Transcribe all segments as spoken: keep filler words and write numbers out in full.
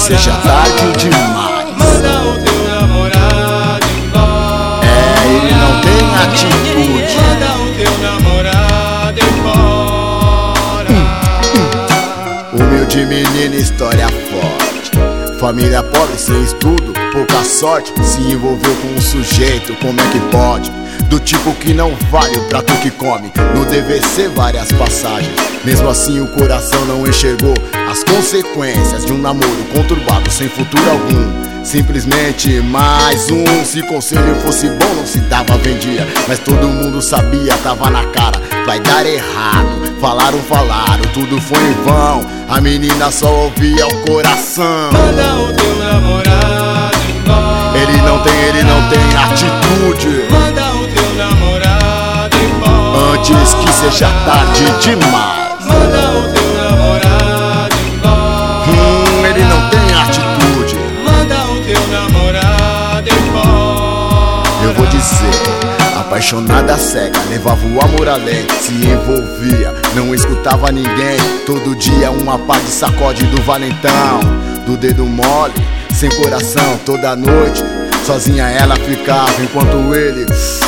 seja tarde demais. Manda o teu namorado embora. É, ele não tem atitude. Manda o teu namorado embora. Humilde menina, história forte. Família pobre, sem estudo, pouca sorte. Se envolveu com um sujeito, como é que pode? Do tipo que não vale o prato que come. No D V C várias passagens. Mesmo assim o coração não enxergou as consequências de um namoro conturbado sem futuro algum. Simplesmente mais um. Se conselho fosse bom não se dava, vendia. Mas todo mundo sabia, tava na cara, vai dar errado. Falaram, falaram, tudo foi em vão. A menina só ouvia o coração. Manda o teu namorado embora. Ele não tem, ele não tem atitude. Manda o teu namorado embora. Antes que seja tarde demais. Manda o teu namorado embora. Hum, ele não tem atitude. Manda o teu namorado embora. Eu vou dizer, apaixonada cega, levava o amor além. Se envolvia, não escutava ninguém. Todo dia uma pá de sacode do valentão. Do dedo mole, sem coração, toda noite sozinha ela ficava, enquanto ele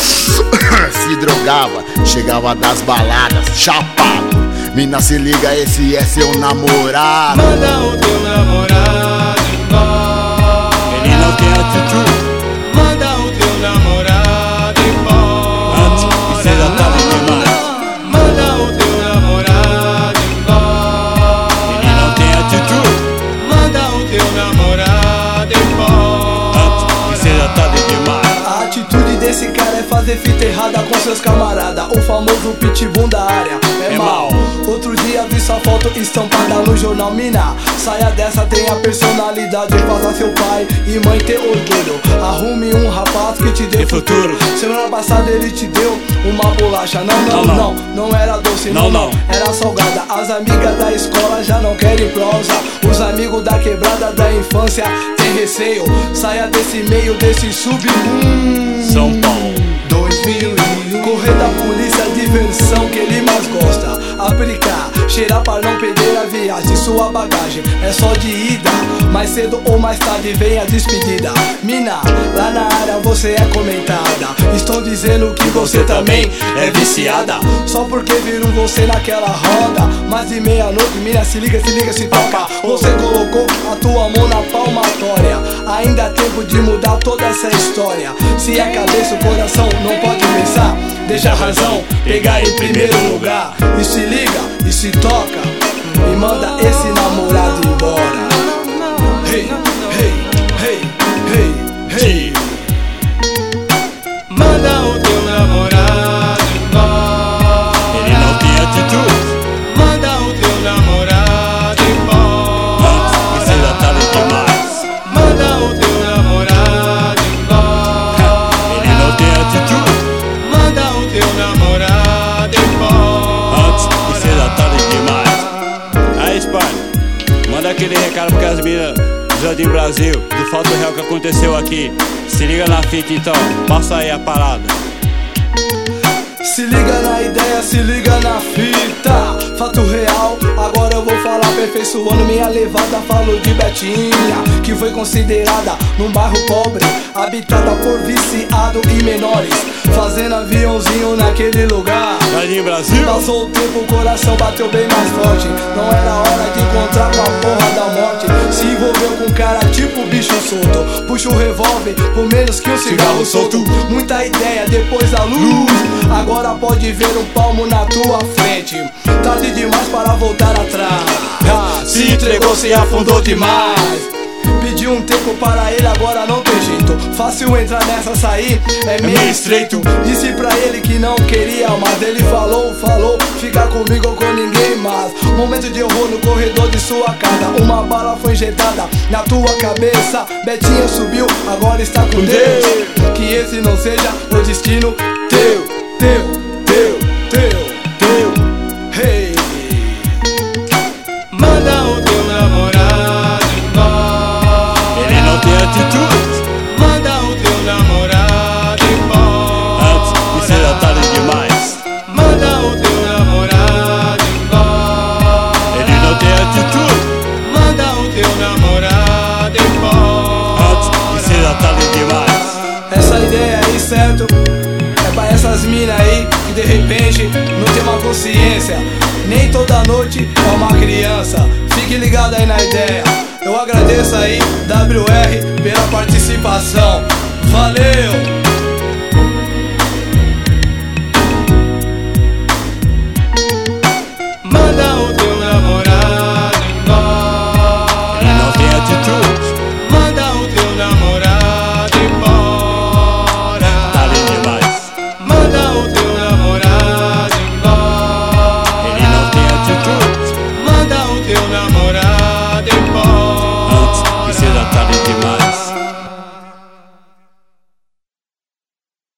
se drogava. Chegava das baladas, chapado. Mina, se liga, esse é seu namorado. Manda o teu namorado embora. Ele não tem atitude. Manda o teu namorado embora. Antes que seja tarde demais. Manda o teu namorado embora. Ele não tem atitude. Manda o teu namorado embora. Antes que seja tarde demais. A atitude desse cara é fazer fita errada com seus camaradas. O famoso pitbull da área é, É mal. mal. Outro dia vi sua foto estampada no jornal. Mina, saia dessa, tenha personalidade. Faça seu pai e mãe ter orgulho. Arrume um rapaz que te dê E futuro. Semana passada ele te deu uma bolacha. Não, não, Não, não, não. não era doce, Não, não, não. era salgada. As amigas da escola já não querem prosa. Os amigos da quebrada da infância tem receio. Saia desse meio, desse submundo. São Paulo. dois mil e um. Correr da polícia, a diversão que ele mais gosta. Aplicar, cheirar pra não perder a viagem. Sua bagagem é só de ida. Mais cedo ou mais tarde vem a despedida. Mina, lá na área você é comentada. Estão dizendo que você também é viciada. Só porque viram você naquela roda. Mais de meia-noite, mina, se liga, se liga, se toca. Você colocou a tua mão na palmatória. Ainda há tempo de mudar toda essa história. Se é cabeça, o coração não pode pensar. Deixa a razão pegar em primeiro lugar. E se liga, e se toca. E manda esse namorado embora. Hey, hey, hey, hey, hey. Manda o teu namorado embora. Ele não tem atitude. Manda o teu namorado embora. Antes que seja tarde demais. Manda o teu namorado embora. Ele não tem atitude. Manda o teu namorado embora. Antes que seja tarde demais. Aí, Espanha, manda aquele recado para as minas do Jardim Brasil, do fato real que aconteceu aqui. Se liga na fita então, passa aí a parada. Se liga na ideia, se liga na fita. Fato real, agora eu vou falar aperfeiçoando minha levada. Falo de Betinha, que foi considerada num bairro pobre, habitada por viciado e menores, fazendo aviãozinho naquele lugar. Jardim Brasil. Passou o tempo, o coração bateu bem mais forte. Não era hora de encontrar com a porra da morte. Se envolveu com um cara tipo bicho solto. Puxa o revólver, por menos que um cigarro solto. Muita ideia depois da luz. Agora pode ver um palmo na tua frente. Tarde demais para voltar atrás. Se entregou, se afundou demais. Pediu um tempo para ele, agora não tem jeito. Fácil entrar nessa, sair é meio estreito. Disse pra ele que não queria, mas ele falou, falou, ficar comigo ou com ninguém mais. Momento de horror no corredor de sua casa. Uma bala foi injetada na tua cabeça. Betinha subiu, agora está com Deus. Que esse não seja o destino teu, teu, teu, teu, teu. Hey. Manda o teu namorado embora. Ele não tem atitude. Manda o teu namorado embora. Antes que seja tarde demais. Manda o teu namorado embora. Ele não tem atitude. Manda o teu namorado ligado aí na ideia. Eu agradeço aí, W R, pela participação. Valeu!